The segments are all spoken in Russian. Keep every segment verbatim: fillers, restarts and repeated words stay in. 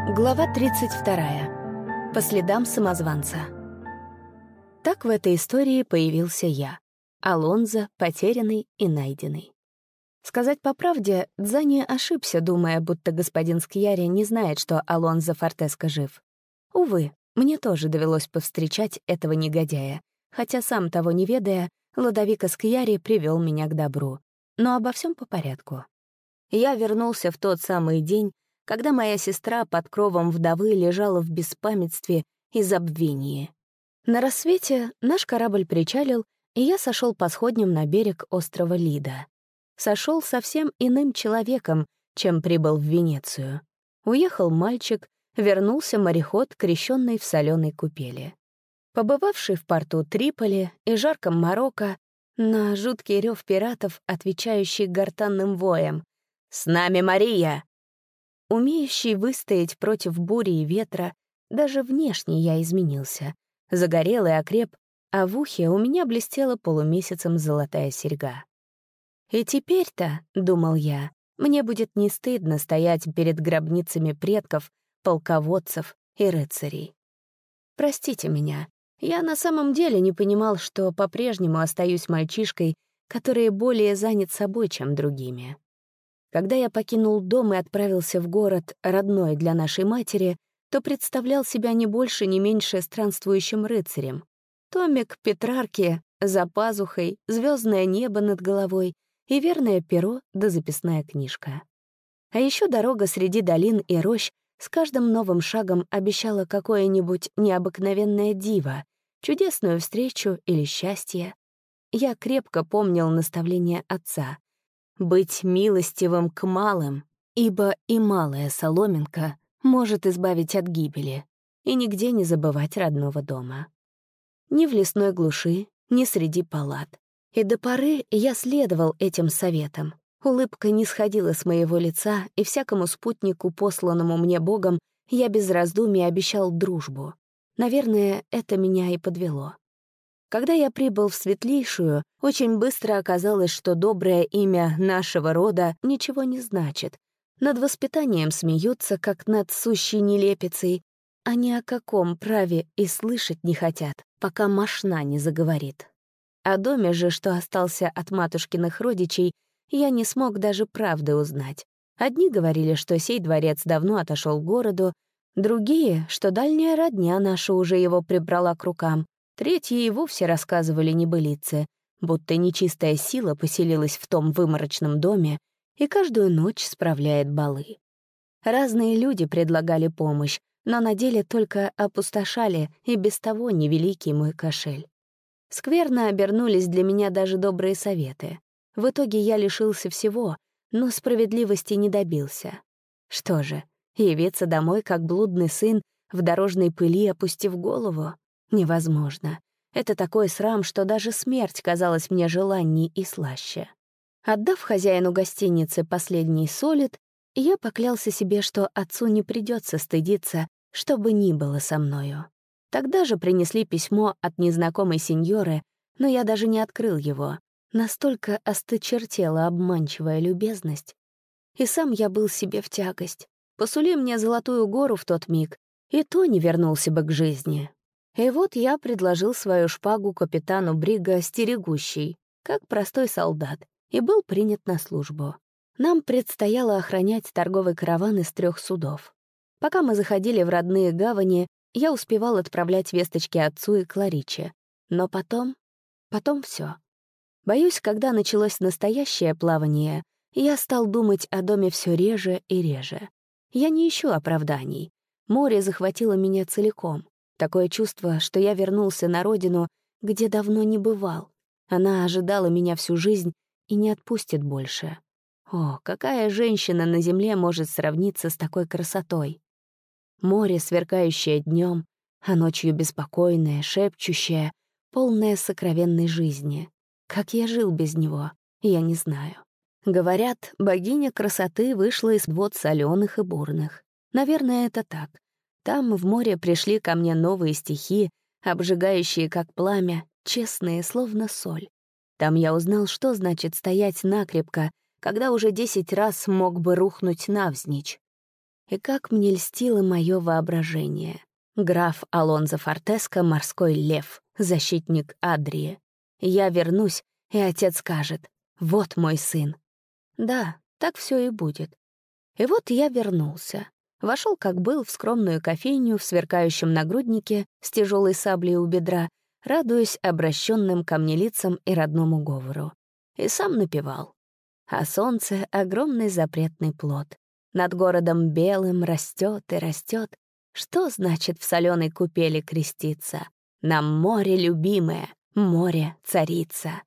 Глава тридцать вторая. По следам самозванца. Так в этой истории появился я. Алонзо, потерянный и найденный. Сказать по правде, Дзани ошибся, думая, будто господин Скьяри не знает, что Алонзо Фортеско жив. Увы, мне тоже довелось повстречать этого негодяя, хотя сам того не ведая, Лодовико Скьяри привел меня к добру. Но обо всем по порядку. Я вернулся в тот самый день, когда моя сестра под кровом вдовы лежала в беспамятстве и забвении. На рассвете наш корабль причалил, и я сошел по сходням на берег острова Лида. Сошел совсем иным человеком, чем прибыл в Венецию. Уехал мальчик, вернулся мореход, крещенный в соленой купели. Побывавший в порту Триполи и жарком Марокко, на жуткий рев пиратов, отвечающий гортанным воем: «С нами Мария!» Умеющий выстоять против бури и ветра, даже внешне я изменился. Загорел и окреп, а в ухе у меня блестела полумесяцем золотая серьга. И теперь-то, — думал я, — мне будет не стыдно стоять перед гробницами предков, полководцев и рыцарей. Простите меня, я на самом деле не понимал, что по-прежнему остаюсь мальчишкой, который более занят собой, чем другими. Когда я покинул дом и отправился в город, родной для нашей матери, то представлял себя не больше, не меньше странствующим рыцарем. Томик Петрарки за пазухой, звездное небо над головой и верное перо да записная книжка. А еще дорога среди долин и рощ с каждым новым шагом обещала какое-нибудь необыкновенное диво, чудесную встречу или счастье. Я крепко помнил наставление отца — быть милостивым к малым, ибо и малая соломинка может избавить от гибели, и нигде не забывать родного дома. Ни в лесной глуши, ни среди палат. И до поры я следовал этим советам. Улыбка не сходила с моего лица, и всякому спутнику, посланному мне Богом, я без раздумий обещал дружбу. Наверное, это меня и подвело. Когда я прибыл в Светлейшую, очень быстро оказалось, что доброе имя нашего рода ничего не значит. Над воспитанием смеются, как над сущей нелепицей, а ни о каком праве и слышать не хотят, пока мошна не заговорит. О доме же, что остался от матушкиных родичей, я не смог даже правды узнать. Одни говорили, что сей дворец давно отошел к городу, другие, что дальняя родня наша уже его прибрала к рукам, третьи и вовсе рассказывали небылицы, будто нечистая сила поселилась в том выморочном доме и каждую ночь справляет балы. Разные люди предлагали помощь, но на деле только опустошали и без того невеликий мой кошель. Скверно обернулись для меня даже добрые советы. В итоге я лишился всего, но справедливости не добился. Что же, явиться домой как блудный сын, в дорожной пыли опустив голову? Невозможно. Это такой срам, что даже смерть казалась мне желанней и слаще. Отдав хозяину гостиницы последний солид, я поклялся себе, что отцу не придется стыдиться, что бы ни было со мною. Тогда же принесли письмо от незнакомой сеньоры, но я даже не открыл его. Настолько осточертела обманчивая любезность. И сам я был себе в тягость. Посули мне золотую гору в тот миг, и то не вернулся бы к жизни. И вот я предложил свою шпагу капитану брига «Стерегущий», как простой солдат, и был принят на службу. Нам предстояло охранять торговый караван из трех судов. Пока мы заходили в родные гавани, я успевал отправлять весточки отцу и Клариче. Но потом... потом все. Боюсь, когда началось настоящее плавание, я стал думать о доме все реже и реже. Я не ищу оправданий. Море захватило меня целиком. Такое чувство, что я вернулся на родину, где давно не бывал. Она ожидала меня всю жизнь и не отпустит больше. О, какая женщина на земле может сравниться с такой красотой? Море, сверкающее днем, а ночью беспокойное, шепчущее, полное сокровенной жизни. Как я жил без него, я не знаю. Говорят, богиня красоты вышла из вод соленых и бурных. Наверное, это так. Там, в море, пришли ко мне новые стихи, обжигающие, как пламя, честные, словно соль. Там я узнал, что значит стоять накрепко, когда уже десять раз мог бы рухнуть навзничь. И как мне льстило мое воображение. Граф Алонзо Фортеско — морской лев, защитник Адрии. Я вернусь, и отец скажет: «Вот мой сын». Да, так все и будет. И вот я вернулся. Вошел, как был, в скромную кофейню в сверкающем нагруднике с тяжелой саблей у бедра, радуясь обращенным ко мне лицам и родному говору. И сам напевал. А солнце — огромный запретный плод. Над городом белым растет и растет. Что значит в соленой купели креститься? Нам море любимое, море царица.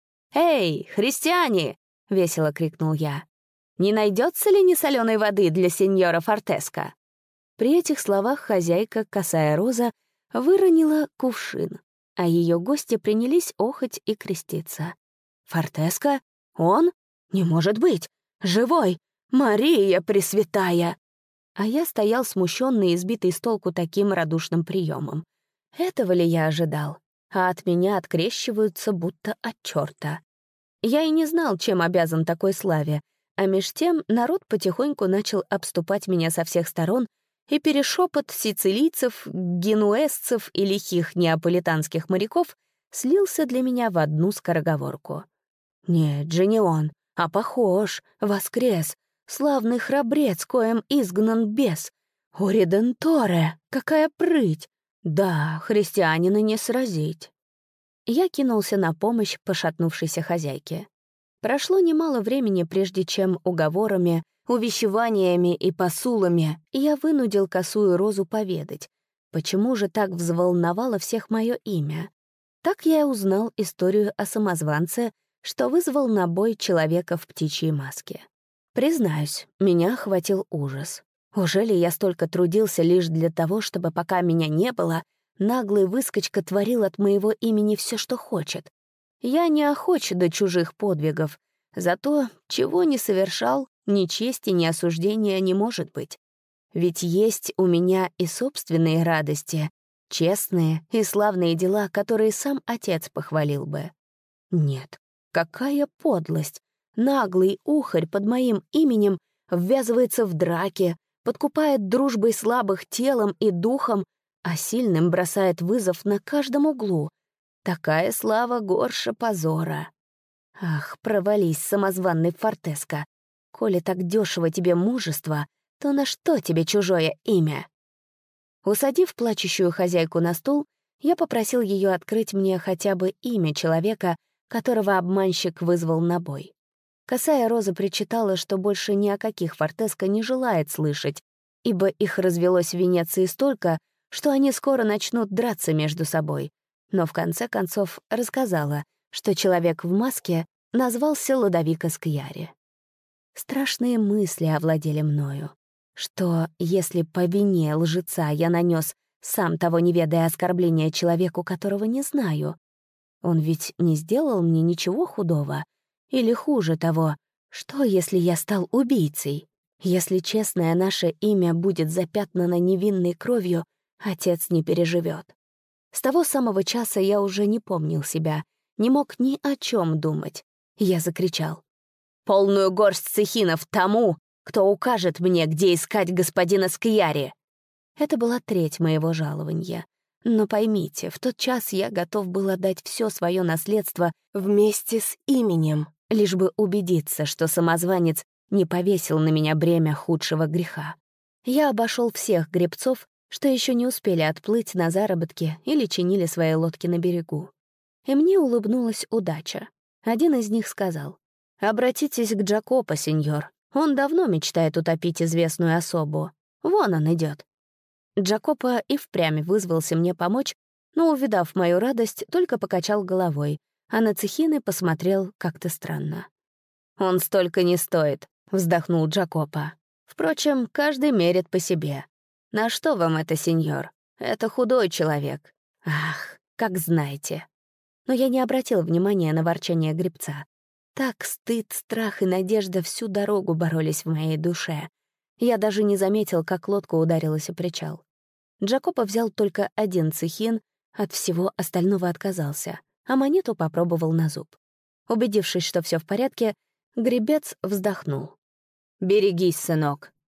«Эй, христиане!» — весело крикнул я. «Не найдется ли несоленой воды для сеньора Фортеско?» При этих словах хозяйка, косая роза, выронила кувшин, а ее гости принялись охать и креститься. «Фортеско? Он? Не может быть! Живой! Мария Пресвятая!» А я стоял смущенный и сбитый с толку таким радушным приемом. Этого ли я ожидал? А от меня открещиваются будто от черта. Я и не знал, чем обязан такой славе, а меж тем народ потихоньку начал обступать меня со всех сторон, и перешепот сицилийцев, генуэзцев и лихих неаполитанских моряков слился для меня в одну скороговорку. «Нет же, не он, а похож, воскрес, славный храбрец, коем изгнан бес. О, реденторе, какая прыть! Да, христианина не сразить». Я кинулся на помощь пошатнувшейся хозяйке. Прошло немало времени, прежде чем уговорами, увещеваниями и посулами я вынудил косую розу поведать, почему же так взволновало всех мое имя. Так я и узнал историю о самозванце, что вызвал на бой человека в птичьей маске. Признаюсь, меня охватил ужас. Ужели я столько трудился лишь для того, чтобы, пока меня не было, наглый выскочка творил от моего имени все, что хочет? Я не охоч до чужих подвигов, зато чего не совершал, ни чести, ни осуждения не может быть. Ведь есть у меня и собственные радости, честные и славные дела, которые сам отец похвалил бы. Нет, какая подлость! Наглый ухарь под моим именем ввязывается в драки, подкупает дружбой слабых телом и духом, а сильным бросает вызов на каждом углу. Такая слава горше позора. Ах, провались, самозванный Фортеско. Коли так дешево тебе мужество, то на что тебе чужое имя? Усадив плачущую хозяйку на стул, я попросил ее открыть мне хотя бы имя человека, которого обманщик вызвал на бой. Косая роза причитала, что больше ни о каких Фортеско не желает слышать, ибо их развелось в Венеции столько, что они скоро начнут драться между собой. Но в конце концов рассказала, что человек в маске назвался Лодовико Скьяри. Страшные мысли овладели мною, что если по вине лжеца я нанес, сам того не ведая, оскорбление человеку, которого не знаю, он ведь не сделал мне ничего худого. Или хуже того, что если я стал убийцей? Если честное наше имя будет запятнано невинной кровью, отец не переживет. С того самого часа я уже не помнил себя, не мог ни о чем думать. Я закричал: «Полную горсть цехинов тому, кто укажет мне, где искать господина Скьяри!» Это была треть моего жалования. Но поймите, в тот час я готов был отдать все свое наследство вместе с именем, лишь бы убедиться, что самозванец не повесил на меня бремя худшего греха. Я обошел всех гребцов, что еще не успели отплыть на заработки или чинили свои лодки на берегу. И мне улыбнулась удача. Один из них сказал: «Обратитесь к Джакопо, сеньор. Он давно мечтает утопить известную особу. Вон он идет». Джакопо и впрямь вызвался мне помочь, но, увидав мою радость, только покачал головой, а на цехины посмотрел как-то странно. «Он столько не стоит», — вздохнул Джакопо. «Впрочем, каждый мерит по себе. На что вам это, сеньор? Это худой человек. Ах, как знаете». Но я не обратил внимания на ворчание гребца. Так стыд, страх и надежда всю дорогу боролись в моей душе. Я даже не заметил, как лодка ударилась о причал. Джакопо взял только один цехин, от всего остального отказался, а монету попробовал на зуб. Убедившись, что все в порядке, гребец вздохнул. «Берегись, сынок,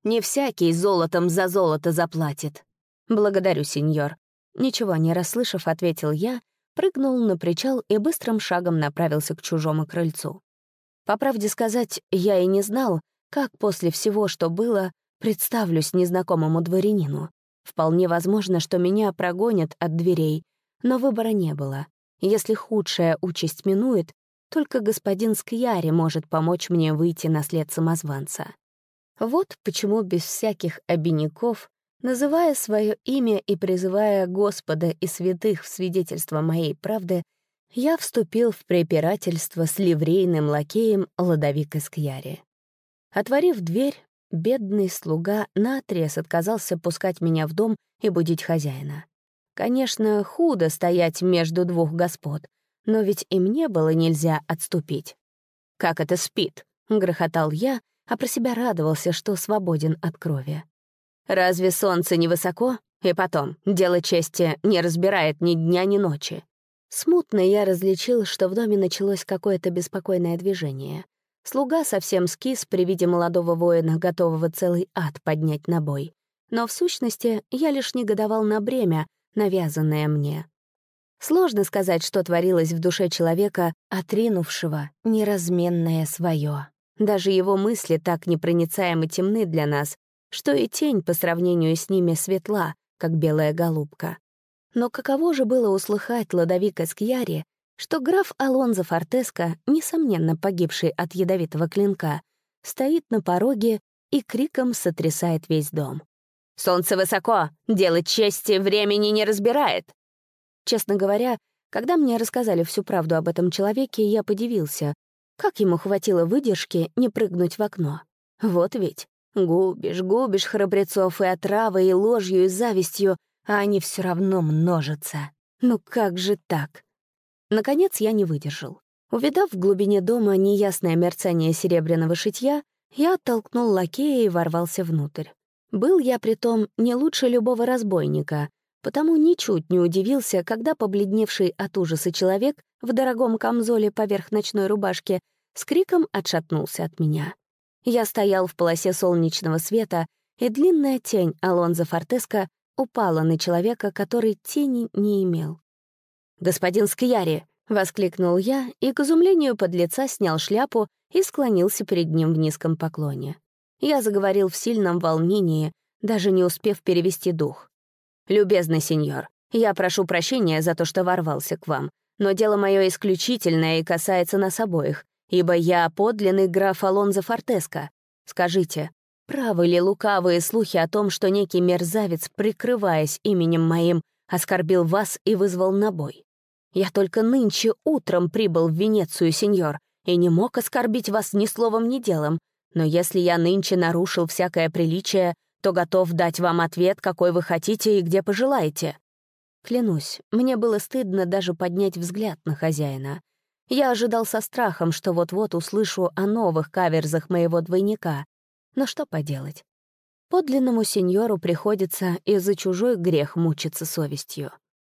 Не всякий золотом за золото заплатит». «Благодарю, сеньор». Ничего не расслышав, ответил я, прыгнул на причал и быстрым шагом направился к чужому крыльцу. По правде сказать, я и не знал, как после всего, что было, представлюсь незнакомому дворянину. Вполне возможно, что меня прогонят от дверей, но выбора не было. Если худшая участь минует, только господин Скьяри может помочь мне выйти на след самозванца. Вот почему без всяких обиняков, называя свое имя и призывая Господа и святых в свидетельство моей правды, я вступил в препирательство с ливрейным лакеем Лодовико Скьяри. Отворив дверь, бедный слуга наотрез отказался пускать меня в дом и будить хозяина. Конечно, худо стоять между двух господ, но ведь и мне было нельзя отступить. «Как это спит?» — грохотал я, а про себя радовался, что свободен от крови. «Разве солнце невысоко? И потом, дело чести не разбирает ни дня, ни ночи». Смутно я различил, что в доме началось какое-то беспокойное движение. Слуга совсем скис при виде молодого воина, готового целый ад поднять на бой. Но в сущности я лишь негодовал на бремя, навязанное мне. Сложно сказать, что творилось в душе человека, отринувшего неразменное свое. Даже его мысли так непроницаемо темны для нас, что и тень по сравнению с ними светла, как белая голубка. Но каково же было услыхать Лодовико Скьяри, что граф Алонзо Фортеско, несомненно погибший от ядовитого клинка, стоит на пороге и криком сотрясает весь дом. «Солнце высоко! Дело чести времени не разбирает!» Честно говоря, когда мне рассказали всю правду об этом человеке, я подивился, как ему хватило выдержки не прыгнуть в окно. Вот ведь, губишь, губишь храбрецов и отравой, и ложью, и завистью, а они все равно множатся. Ну как же так? Наконец я не выдержал. Увидав в глубине дома неясное мерцание серебряного шитья, я оттолкнул лакея и ворвался внутрь. Был я притом не лучше любого разбойника, потому ничуть не удивился, когда побледневший от ужаса человек в дорогом камзоле поверх ночной рубашки с криком отшатнулся от меня. Я стоял в полосе солнечного света, и длинная тень Алонзо Фортеско упала на человека, который тени не имел. «Господин Скьяри!» — воскликнул я, и, к изумлению подлеца, снял шляпу и склонился перед ним в низком поклоне. Я заговорил в сильном волнении, даже не успев перевести дух. «Любезный сеньор, я прошу прощения за то, что ворвался к вам, но дело мое исключительное и касается нас обоих, ибо я подлинный граф Алонзо Фортеско. Скажите, правы ли лукавые слухи о том, что некий мерзавец, прикрываясь именем моим, оскорбил вас и вызвал на бой? Я только нынче утром прибыл в Венецию, сеньор, и не мог оскорбить вас ни словом, ни делом, но если я нынче нарушил всякое приличие, то готов дать вам ответ, какой вы хотите и где пожелаете». Клянусь, мне было стыдно даже поднять взгляд на хозяина. Я ожидал со страхом, что вот-вот услышу о новых каверзах моего двойника. Но что поделать? Подлинному сеньору приходится и за чужой грех мучиться совестью.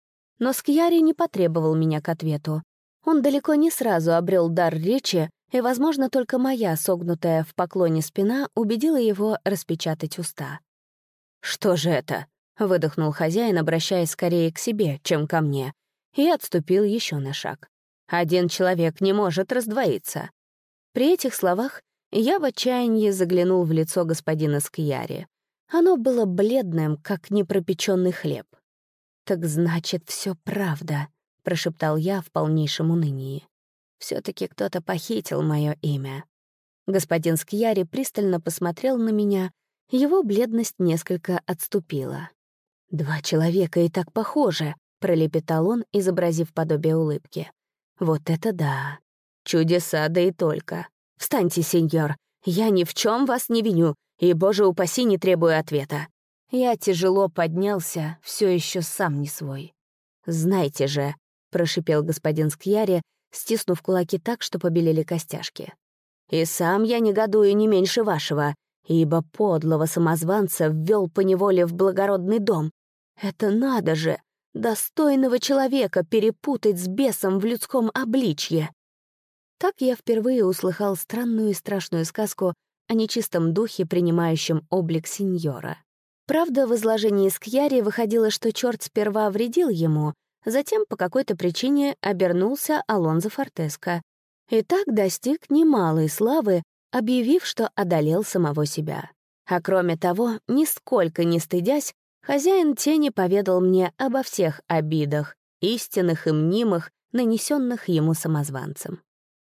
Но Скьяри не потребовал меня к ответу. Он далеко не сразу обрел дар речи, и, возможно, только моя согнутая в поклоне спина убедила его распечатать уста. «Что же это?» — выдохнул хозяин, обращаясь скорее к себе, чем ко мне, и отступил еще на шаг. «Один человек не может раздвоиться». При этих словах я в отчаянии заглянул в лицо господина Скьяри. Оно было бледным, как непропеченный хлеб. «Так значит, все правда», — прошептал я в полнейшем унынии. Все-таки кто-то похитил мое имя. Господин Скьяри пристально посмотрел на меня, его бледность несколько отступила. «Два человека и так похожи», — пролепетал он, изобразив подобие улыбки. «Вот это да! Чудеса, да и только! Встаньте, сеньор, я ни в чем вас не виню, и, боже упаси, не требую ответа». Я тяжело поднялся, все еще сам не свой. «Знаете же», — прошипел господин Скьяри, стиснув кулаки так, что побелели костяшки. «И сам я негодую не меньше вашего, ибо подлого самозванца ввел поневоле в благородный дом. Это надо же, достойного человека перепутать с бесом в людском обличье». Так я впервые услыхал странную и страшную сказку о нечистом духе, принимающем облик сеньора. Правда, в изложении Скьяри выходило, что черт сперва вредил ему, затем по какой-то причине обернулся Алонзо Фортеско и так достиг немалой славы, объявив, что одолел самого себя. А кроме того, нисколько не стыдясь, хозяин тени поведал мне обо всех обидах, истинных и мнимых, нанесенных ему самозванцем.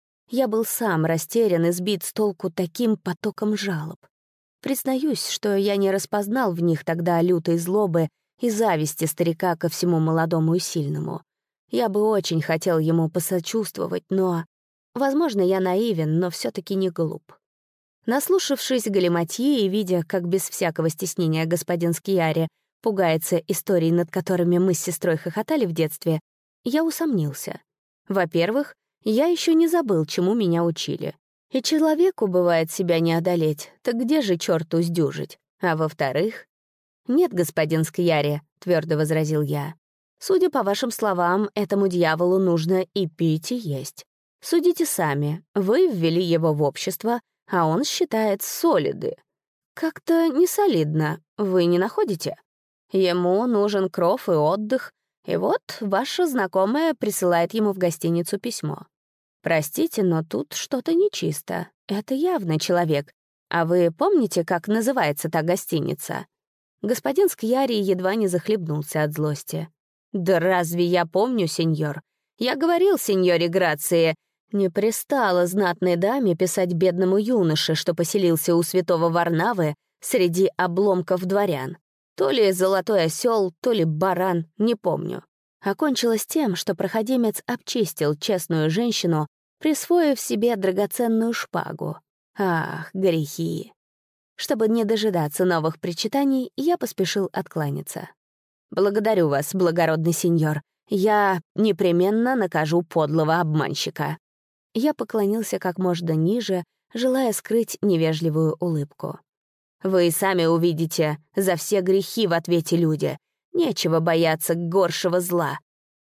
Я был сам растерян и сбит с толку таким потоком жалоб. Признаюсь, что я не распознал в них тогда лютой злобы и зависти старика ко всему молодому и сильному. Я бы очень хотел ему посочувствовать, но... Возможно, я наивен, но все таки не глуп. Наслушавшись галиматьи и видя, как без всякого стеснения господин Скьяри пугается историй, над которыми мы с сестрой хохотали в детстве, я усомнился. Во-первых, я еще не забыл, чему меня учили. И человеку бывает себя не одолеть, так где же черту сдюжить? А во-вторых... «Нет, господин Скьяри», — твердо возразил я. «Судя по вашим словам, этому дьяволу нужно и пить, и есть. Судите сами, вы ввели его в общество, а он считает солиды. Как-то несолидно, вы не находите? Ему нужен кров и отдых, и вот ваша знакомая присылает ему в гостиницу письмо. Простите, но тут что-то нечисто. Это явно человек. А вы помните, как называется та гостиница?» Господин Скьяри едва не захлебнулся от злости. «Да разве я помню, сеньор? Я говорил сеньоре Грации, не пристало знатной даме писать бедному юноше, что поселился у святого Варнавы среди обломков дворян. То ли золотой осел, то ли баран, не помню. Окончилось тем, что проходимец обчистил честную женщину, присвоив себе драгоценную шпагу. Ах, грехи! Чтобы не дожидаться новых причитаний, я поспешил откланяться. «Благодарю вас, благородный сеньор. Я непременно накажу подлого обманщика». Я поклонился как можно ниже, желая скрыть невежливую улыбку. «Вы сами увидите, за все грехи в ответе люди. Нечего бояться горшего зла».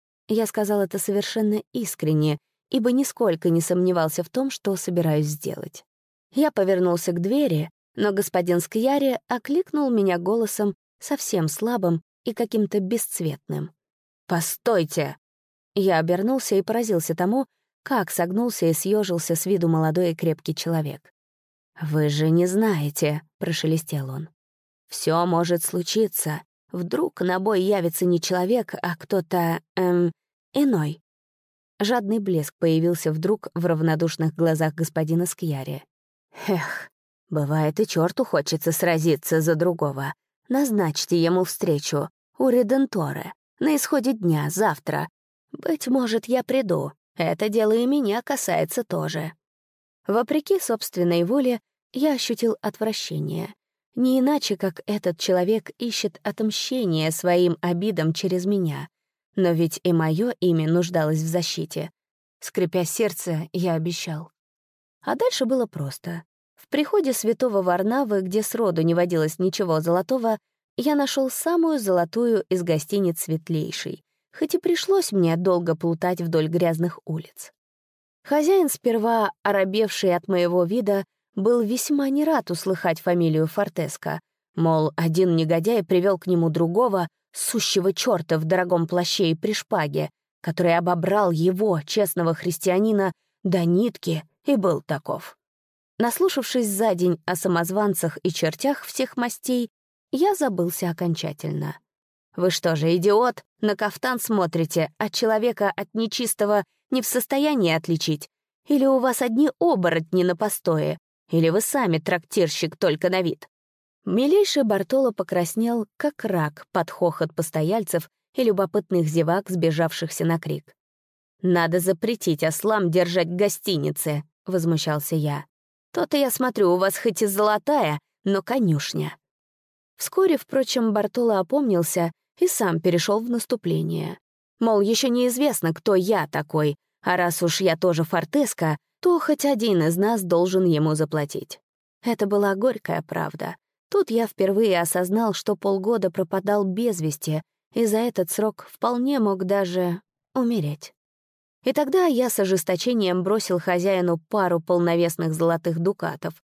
Я сказал это совершенно искренне, ибо нисколько не сомневался в том, что собираюсь сделать. Я повернулся к двери, но господин Скьяри окликнул меня голосом совсем слабым и каким-то бесцветным. «Постойте!» Я обернулся и поразился тому, как согнулся и съежился с виду молодой и крепкий человек. «Вы же не знаете», — прошелестел он. «Все может случиться. Вдруг на бой явится не человек, а кто-то, эм, иной». Жадный блеск появился вдруг в равнодушных глазах господина Скьяри. «Эх, бывает, и черту хочется сразиться за другого. Назначьте ему встречу у Реденторе на исходе дня, завтра. Быть может, я приду. Это дело и меня касается тоже». Вопреки собственной воле, я ощутил отвращение. Не иначе, как этот человек ищет отмщение своим обидам через меня. Но ведь и мое имя нуждалось в защите. Скрипя сердце, я обещал. А дальше было просто. В приходе святого Варнавы, где сроду не водилось ничего золотого, я нашел самую золотую из гостиниц светлейшей, хоть и пришлось мне долго плутать вдоль грязных улиц. Хозяин, сперва оробевший от моего вида, был весьма не рад услыхать фамилию Фортеско, мол, один негодяй привел к нему другого, сущего черта в дорогом плаще и при шпаге, который обобрал его, честного христианина, до нитки и был таков. Наслушавшись за день о самозванцах и чертях всех мастей, я забылся окончательно. Вы что же, идиот, на кафтан смотрите, а человека от нечистого не в состоянии отличить? Или у вас одни оборотни на постое? Или вы сами трактирщик только на вид?» Милейший Бартоло покраснел, как рак, под хохот постояльцев и любопытных зевак, сбежавшихся на крик. «Надо запретить ослам держать гостиницы», — возмущался я. «То-то я смотрю, у вас хоть и золотая, но конюшня». Вскоре, впрочем, Бартоло опомнился и сам перешел в наступление. Мол, еще неизвестно, кто я такой, а раз уж я тоже Фортеско, то хоть один из нас должен ему заплатить. Это была горькая правда. Тут я впервые осознал, что полгода пропадал без вести, и за этот срок вполне мог даже умереть. И тогда я с ожесточением бросил хозяину пару полновесных золотых дукатов.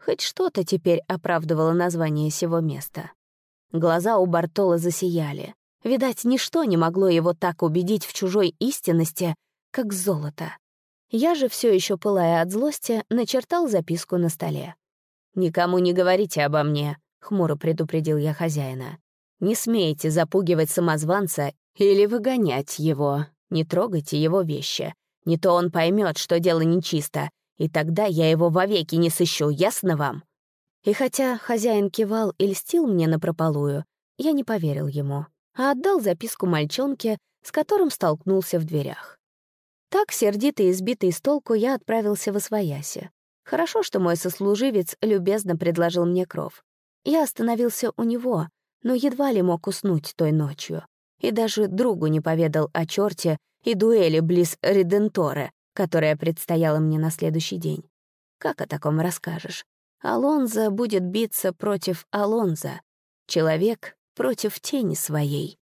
Хоть что-то теперь оправдывало название сего места. Глаза у Бартоло засияли. Видать, ничто не могло его так убедить в чужой истинности, как золото. Я же, все еще пылая от злости, начертал записку на столе. «Никому не говорите обо мне», — хмуро предупредил я хозяина. «Не смейте запугивать самозванца или выгонять его. Не трогайте его вещи. Не то он поймет, что дело нечисто, и тогда я его вовеки не сыщу, ясно вам?» И хотя хозяин кивал и льстил мне напропалую, я не поверил ему, а отдал записку мальчонке, с которым столкнулся в дверях. Так, сердитый и сбитый с толку, я отправился в освояси. Хорошо, что мой сослуживец любезно предложил мне кров. Я остановился у него, но едва ли мог уснуть той ночью. И даже другу не поведал о чёрте и дуэли близ Реденторе, которая предстояла мне на следующий день. Как о таком расскажешь? Алонзо будет биться против Алонзо. Человек против тени своей.